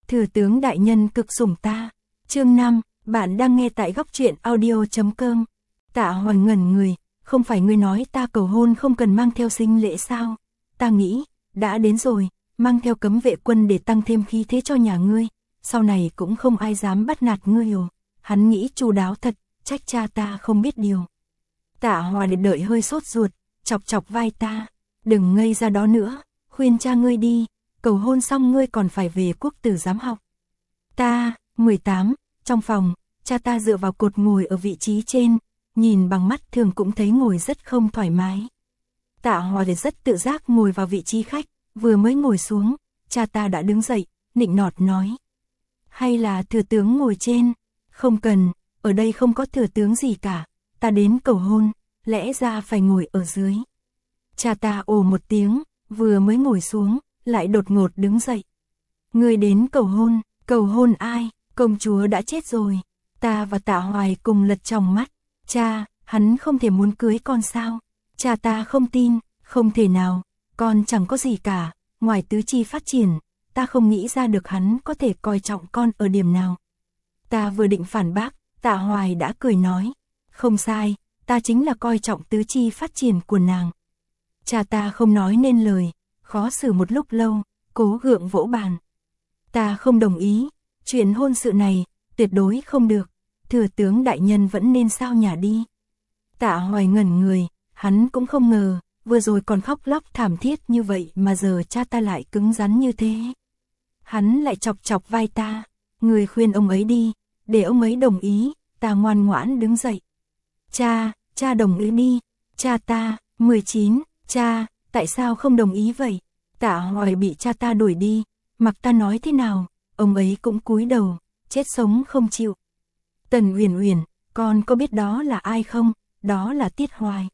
Thừa tướng đại nhân cực sủng ta. Chương 5, bạn đang nghe tại góc truyện audio.com. Tạ Hoài ngẩn người, không phải ngươi nói ta cầu hôn không cần mang theo sinh lễ sao? Ta nghĩ, đã đến rồi, mang theo cấm vệ quân để tăng thêm khí thế cho nhà ngươi, sau này cũng không ai dám bắt nạt ngươi rồi. Hắn nghĩ chu đáo thật, trách cha ta không biết điều. Tạ Hoài đợi hơi sốt ruột, chọc chọc vai ta, đừng ngây ra đó nữa, khuyên cha ngươi đi, cầu hôn xong ngươi còn phải về quốc tử giám học. Ta, 18, trong phòng, cha ta dựa vào cột ngồi ở vị trí trên, nhìn bằng mắt thường cũng thấy ngồi rất không thoải mái. Tạ Hoài rất tự giác ngồi vào vị trí khách, vừa mới ngồi xuống, cha ta đã đứng dậy, nịnh nọt nói. Hay là thừa tướng ngồi trên? Không cần, ở đây không có thừa tướng gì cả, ta đến cầu hôn, lẽ ra phải ngồi ở dưới. Cha ta ồ một tiếng, vừa mới ngồi xuống, lại đột ngột đứng dậy. Người đến cầu hôn ai? Công chúa đã chết rồi. Ta và Tạ Hoài cùng lật tròng mắt. Cha, hắn không thể muốn cưới con sao? Cha ta không tin, không thể nào, con chẳng có gì cả, ngoài tứ chi phát triển, ta không nghĩ ra được hắn có thể coi trọng con ở điểm nào. Ta vừa định phản bác, Tạ Hoài đã cười nói, không sai, ta chính là coi trọng tứ chi phát triển của nàng. Cha ta không nói nên lời, khó xử một lúc lâu, cố gượng vỗ bàn. Ta không đồng ý, chuyện hôn sự này, tuyệt đối không được, thừa tướng đại nhân vẫn nên sao nhà đi. Tạ Hoài ngẩn người, hắn cũng không ngờ, vừa rồi còn khóc lóc thảm thiết như vậy mà giờ cha ta lại cứng rắn như thế. Hắn lại chọc chọc vai ta, người khuyên ông ấy đi, để ông ấy đồng ý, ta ngoan ngoãn đứng dậy. Cha đồng ý đi, cha ta, 19, cha, tại sao không đồng ý vậy? Tạ Hoài bị cha ta đuổi đi, mặc ta nói thế nào, ông ấy cũng cúi đầu, chết sống không chịu. Tần Uyển Uyển, con có biết đó là ai không? Đó là Tiết Hoài.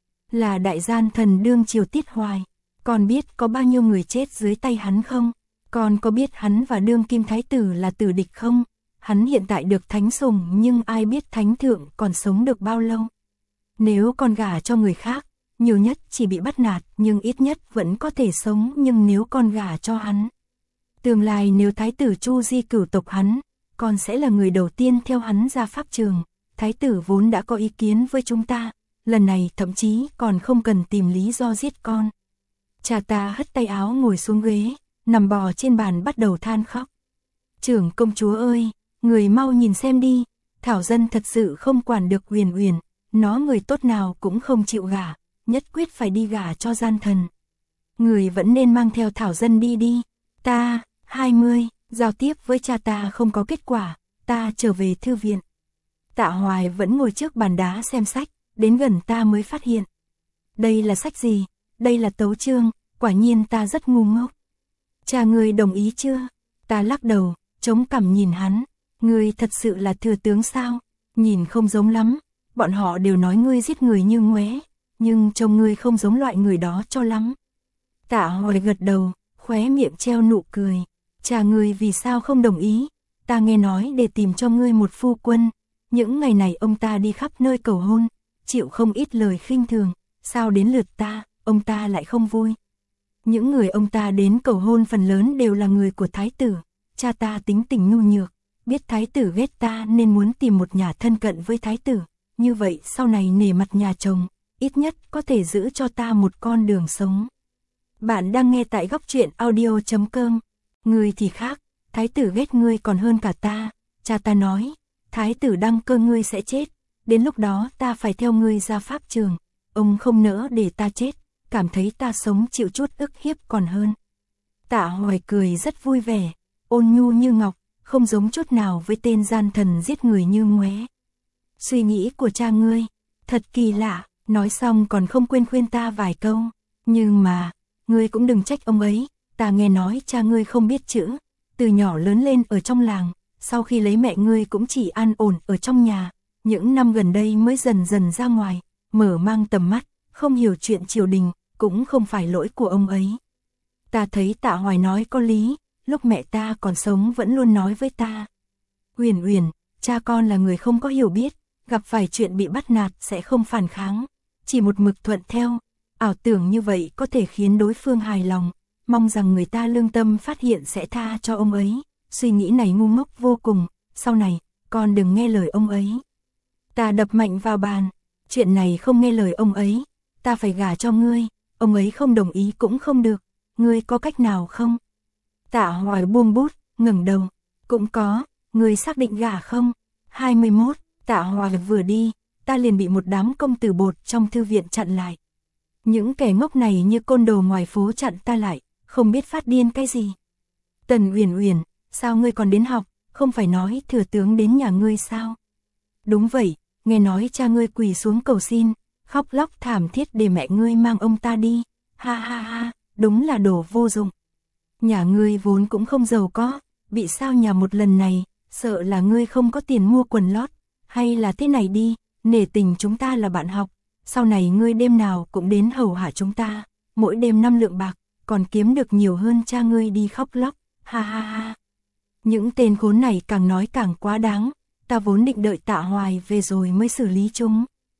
Là đại gian thần đương triều Tiết Hoài. Con biết có bao nhiêu người chết dưới tay hắn không? Con có biết hắn và đương kim thái tử là tử địch không? Hắn hiện tại được thánh sủng nhưng ai biết thánh thượng còn sống được bao lâu? Nếu con gả cho người khác, nhiều nhất chỉ bị bắt nạt nhưng ít nhất vẫn có thể sống, nhưng nếu con gả cho hắn, tương lai nếu thái tử Chu Di cửu tộc hắn, con sẽ là người đầu tiên theo hắn ra pháp trường. Thái tử vốn đã có ý kiến với chúng ta, lần này thậm chí còn không cần tìm lý do giết con. Cha ta hất tay áo ngồi xuống ghế, nằm bò trên bàn bắt đầu than khóc. Trưởng công chúa ơi, người mau nhìn xem đi, Thảo Dân thật sự không quản được Uyển Uyển, nó người tốt nào cũng không chịu gả, nhất quyết phải đi gả cho gian thần. Người vẫn nên mang theo Thảo Dân đi đi. Ta, 20, giao tiếp với cha ta không có kết quả, ta trở về thư viện. Tạ Hoài vẫn ngồi trước bàn đá xem sách, đến gần ta mới phát hiện. Đây là sách gì? Đây là tấu chương, quả nhiên ta rất ngu ngốc. Cha ngươi đồng ý chưa? Ta lắc đầu, chống cằm nhìn hắn. Ngươi thật sự là thừa tướng sao? Nhìn không giống lắm, bọn họ đều nói ngươi giết người như ngoé, nhưng trông ngươi không giống loại người đó cho lắm. Tạ Hoài gật đầu, khóe miệng treo nụ cười. Cha ngươi vì sao không đồng ý? Ta nghe nói để tìm cho ngươi một phu quân. Những ngày này ông ta đi khắp nơi cầu hôn, chịu không ít lời khinh thường, sao đến lượt ta, ông ta lại không vui. Những người ông ta đến cầu hôn phần lớn đều là người của thái tử, cha ta tính tình nhu nhược, biết thái tử ghét ta nên muốn tìm một nhà thân cận với thái tử, như vậy sau này nể mặt nhà chồng, ít nhất có thể giữ cho ta một con đường sống. Bạn đang nghe tại góc truyện audio.com, người thì khác, thái tử ghét ngươi còn hơn cả ta, cha ta nói. Thái tử đăng cơ ngươi sẽ chết, đến lúc đó ta phải theo ngươi ra pháp trường, ông không nỡ để ta chết, cảm thấy ta sống chịu chút ức hiếp còn hơn. Tạ Hoài cười rất vui vẻ, ôn nhu như ngọc, không giống chút nào với tên gian thần giết người như ngoé. Suy nghĩ của cha ngươi, thật kỳ lạ, nói xong còn không quên khuyên ta vài câu, nhưng mà, ngươi cũng đừng trách ông ấy, ta nghe nói cha ngươi không biết chữ, từ nhỏ lớn lên ở trong làng. Sau khi lấy mẹ ngươi cũng chỉ an ổn ở trong nhà, những năm gần đây mới dần dần ra ngoài, mở mang tầm mắt, không hiểu chuyện triều đình, cũng không phải lỗi của ông ấy. Ta thấy Tạ Hoài nói có lý, lúc mẹ ta còn sống vẫn luôn nói với ta. Uyển Uyển, cha con là người không có hiểu biết, gặp phải chuyện bị bắt nạt sẽ không phản kháng, chỉ một mực thuận theo, ảo tưởng như vậy có thể khiến đối phương hài lòng, mong rằng người ta lương tâm phát hiện sẽ tha cho ông ấy. suy nghĩ này ngu ngốc vô cùng, sau này, con đừng nghe lời ông ấy. Ta đập mạnh vào bàn, chuyện này không nghe lời ông ấy, ta phải gả cho ngươi, ông ấy không đồng ý cũng không được, ngươi có cách nào không? Tạ Hoài buông bút, ngẩng đầu, cũng có, ngươi xác định gả không? 21, Tạ Hoài vừa đi, ta liền bị một đám công tử bột trong thư viện chặn lại. Những kẻ ngốc này như côn đồ ngoài phố chặn ta lại, không biết phát điên cái gì. Tần Uyển Uyển, sao ngươi còn đến học, không phải nói thừa tướng đến nhà ngươi sao? Đúng vậy, nghe nói cha ngươi quỳ xuống cầu xin, khóc lóc thảm thiết để mẹ ngươi mang ông ta đi. Ha ha ha, đúng là đồ vô dụng. Nhà ngươi vốn cũng không giàu có, bị sao nhà một lần này, sợ là ngươi không có tiền mua quần lót, hay là thế này đi, nể tình chúng ta là bạn học, sau này ngươi đêm nào cũng đến hầu hạ chúng ta, mỗi đêm 5 lượng bạc, còn kiếm được nhiều hơn cha ngươi đi khóc lóc. Ha ha ha. Những tên khốn này càng nói càng quá đáng, ta vốn định đợi Tạ Hoài về rồi mới xử lý chúng.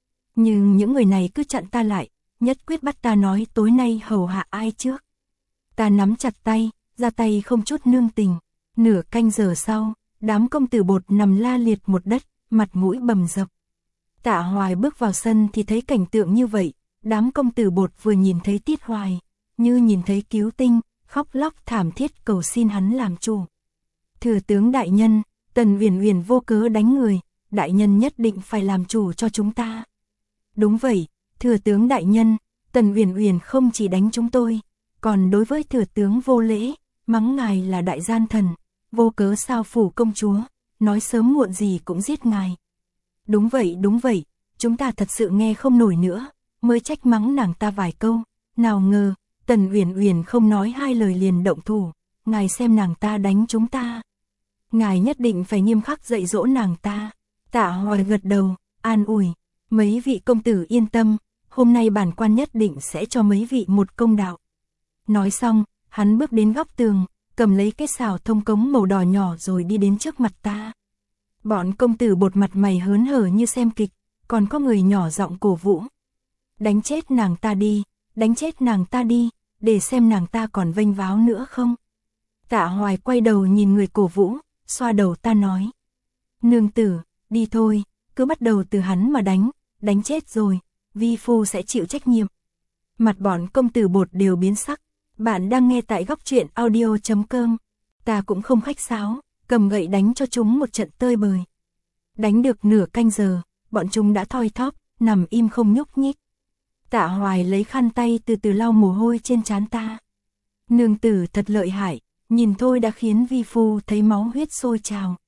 Nhưng những người này cứ chặn ta lại, nhất quyết bắt ta nói tối nay hầu hạ ai trước. Ta nắm chặt tay, ra tay không chút nương tình. Nửa canh giờ sau, đám công tử bột nằm la liệt một đất, mặt mũi bầm dập. Tạ Hoài bước vào sân thì thấy cảnh tượng như vậy, đám công tử bột vừa nhìn thấy Tiết Hoài, như nhìn thấy cứu tinh, khóc lóc thảm thiết cầu xin hắn làm chủ. Thừa tướng đại nhân, Tần Uyển Uyển vô cớ đánh người, đại nhân nhất định phải làm chủ cho chúng ta. Đúng vậy, thừa tướng đại nhân, Tần Uyển Uyển không chỉ đánh chúng tôi, còn đối với thừa tướng vô lễ, mắng ngài là đại gian thần, vô cớ sao phủ công chúa, nói sớm muộn gì cũng giết ngài. Đúng vậy, chúng ta thật sự nghe không nổi nữa, mới trách mắng nàng ta vài câu, nào ngờ, Tần Uyển Uyển không nói hai lời liền động thủ, ngài xem nàng ta đánh chúng ta. Ngài nhất định phải nghiêm khắc dạy dỗ nàng ta. Tạ Hoài gật đầu, an ủi, mấy vị công tử yên tâm, hôm nay bản quan nhất định sẽ cho mấy vị một công đạo. Nói xong, hắn bước đến góc tường, cầm lấy cái xào thông cống màu đỏ nhỏ rồi đi đến trước mặt ta. Bọn công tử bột mặt mày hớn hở như xem kịch, còn có người nhỏ giọng cổ vũ. Đánh chết nàng ta đi, đánh chết nàng ta đi, để xem nàng ta còn vênh váo nữa không. Tạ Hoài quay đầu nhìn người cổ vũ, xoa đầu ta nói. Nương tử, đi thôi, cứ bắt đầu từ hắn mà đánh chết rồi, vi phu sẽ chịu trách nhiệm. Mặt bọn công tử bột đều biến sắc, bạn đang nghe tại góc truyện audio.com. Ta cũng không khách sáo, cầm gậy đánh cho chúng một trận tơi bời. Đánh được nửa canh giờ, bọn chúng đã thoi thóp, nằm im không nhúc nhích. Tạ Hoài lấy khăn tay từ từ lau mồ hôi trên trán ta. Nương tử thật lợi hại, nhìn thôi đã khiến vi phu thấy máu huyết sôi trào.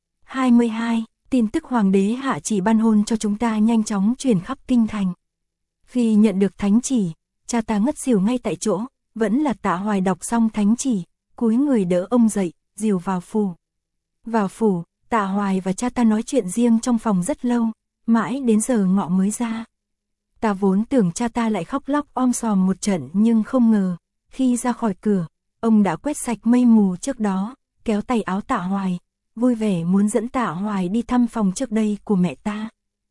22. Tin tức hoàng đế hạ chỉ ban hôn cho chúng ta nhanh chóng truyền khắp kinh thành. Khi nhận được thánh chỉ, cha ta ngất xỉu ngay tại chỗ, vẫn là Tạ Hoài đọc xong thánh chỉ, cúi người đỡ ông dậy, dìu vào phủ. Vào phủ, Tạ Hoài và cha ta nói chuyện riêng trong phòng rất lâu, mãi đến giờ ngọ mới ra. Ta vốn tưởng cha ta lại khóc lóc om sòm một trận nhưng không ngờ, khi ra khỏi cửa, ông đã quét sạch mây mù trước đó, kéo tay áo Tạ Hoài, vui vẻ muốn dẫn Tạ Hoài đi thăm phòng trước đây của mẹ ta.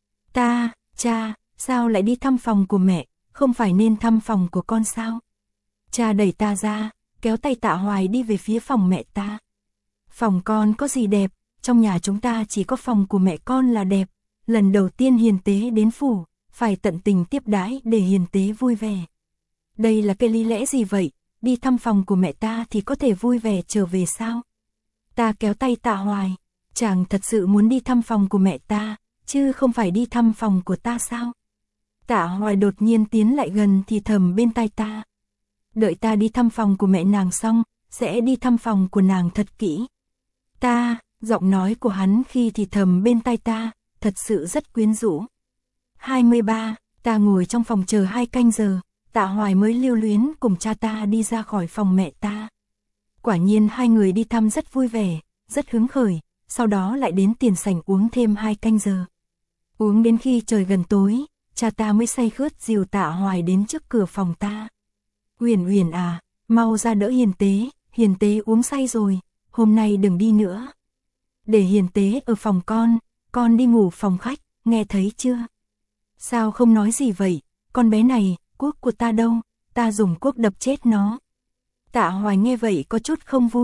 Cha, sao lại đi thăm phòng của mẹ, không phải nên thăm phòng của con sao? Cha đẩy ta ra, kéo tay Tạ Hoài đi về phía phòng mẹ ta. Phòng con có gì đẹp, trong nhà chúng ta chỉ có phòng của mẹ con là đẹp, lần đầu tiên hiền tế đến phủ, phải tận tình tiếp đãi để hiền tế vui vẻ. Đây là cái lý lẽ gì vậy, đi thăm phòng của mẹ ta thì có thể vui vẻ trở về sao? Ta kéo tay Tạ Hoài, chàng thật sự muốn đi thăm phòng của mẹ ta, chứ không phải đi thăm phòng của ta sao? Tạ Hoài đột nhiên tiến lại gần thì thầm bên tai ta. Đợi ta đi thăm phòng của mẹ nàng xong, sẽ đi thăm phòng của nàng thật kỹ. Giọng nói của hắn khi thì thầm bên tai ta, thật sự rất quyến rũ. 23. Ta ngồi trong phòng chờ 2 canh giờ, Tạ Hoài mới lưu luyến cùng cha ta đi ra khỏi phòng mẹ ta. Quả nhiên hai người đi thăm rất vui vẻ, rất hứng khởi, sau đó lại đến tiền sảnh uống thêm 2 canh giờ. Uống đến khi trời gần tối, cha ta mới say khướt dìu Tạ Hoài đến trước cửa phòng ta. Uyển Uyển à, mau ra đỡ hiền tế uống say rồi, hôm nay đừng đi nữa. Để hiền tế ở phòng con đi ngủ phòng khách, nghe thấy chưa? Sao không nói gì vậy, con bé này, cuốc của ta đâu, ta dùng cuốc đập chết nó. Tạ Hoài nghe vậy có chút không vui,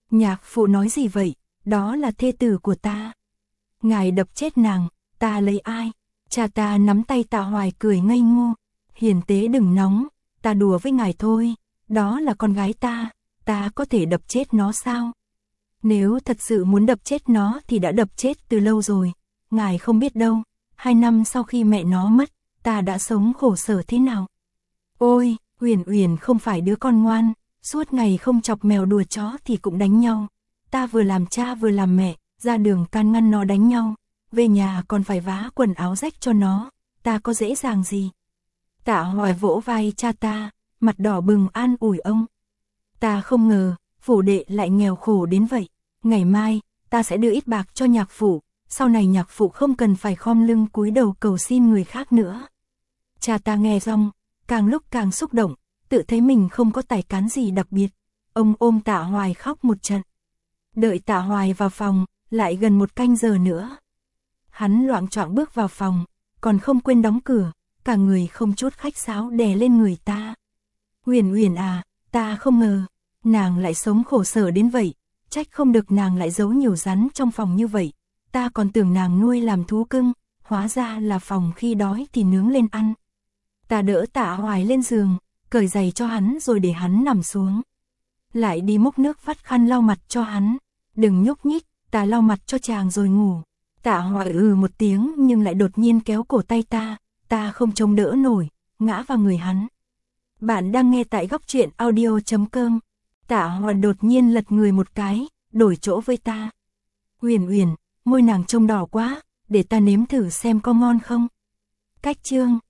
Nhạc phụ nói gì vậy, đó là thê tử của ta. Ngài đập chết nàng, ta lấy ai? Cha ta nắm tay Tạ Hoài cười ngây ngô. Hiền tế đừng nóng, ta đùa với ngài thôi, đó là con gái ta có thể đập chết nó sao? Nếu thật sự muốn đập chết nó thì đã đập chết từ lâu rồi, ngài không biết đâu, 2 năm sau khi mẹ nó mất, ta đã sống khổ sở thế nào. Ôi, Uyển Uyển không phải đứa con ngoan, suốt ngày không chọc mèo đùa chó thì cũng đánh nhau. Ta vừa làm cha vừa làm mẹ, ra đường can ngăn nó đánh nhau, về nhà còn phải vá quần áo rách cho nó, ta có dễ dàng gì. Tạ Hoài vỗ vai cha ta, mặt đỏ bừng an ủi ông. Ta không ngờ, phủ đệ lại nghèo khổ đến vậy, ngày mai, ta sẽ đưa ít bạc cho nhạc phụ, sau này nhạc phụ không cần phải khom lưng cúi đầu cầu xin người khác nữa. Cha ta nghe xong, càng lúc càng xúc động, tự thấy mình không có tài cán gì đặc biệt, ông ôm Tạ Hoài khóc một trận. Đợi Tạ Hoài vào phòng, lại gần 1 canh giờ nữa. Hắn loạng choạng bước vào phòng, còn không quên đóng cửa, cả người không chút khách sáo đè lên người ta. Uyển Uyển à, ta không ngờ, nàng lại sống khổ sở đến vậy, trách không được nàng lại giấu nhiều rắn trong phòng như vậy, ta còn tưởng nàng nuôi làm thú cưng, hóa ra là phòng khi đói thì nướng lên ăn. Ta đỡ Tạ Hoài lên giường, cởi giày cho hắn rồi để hắn nằm xuống. Lại đi múc nước vắt khăn lau mặt cho hắn, đừng nhúc nhích, ta lau mặt cho chàng rồi ngủ. Tạ Hoài một tiếng nhưng lại đột nhiên kéo cổ tay ta không chống đỡ nổi, ngã vào người hắn. Bạn đang nghe tại góc truyện audio.com. Tạ Hoài đột nhiên lật người một cái, đổi chỗ với ta. Uyển Uyển, môi nàng trông đỏ quá, để ta nếm thử xem có ngon không. Cách chương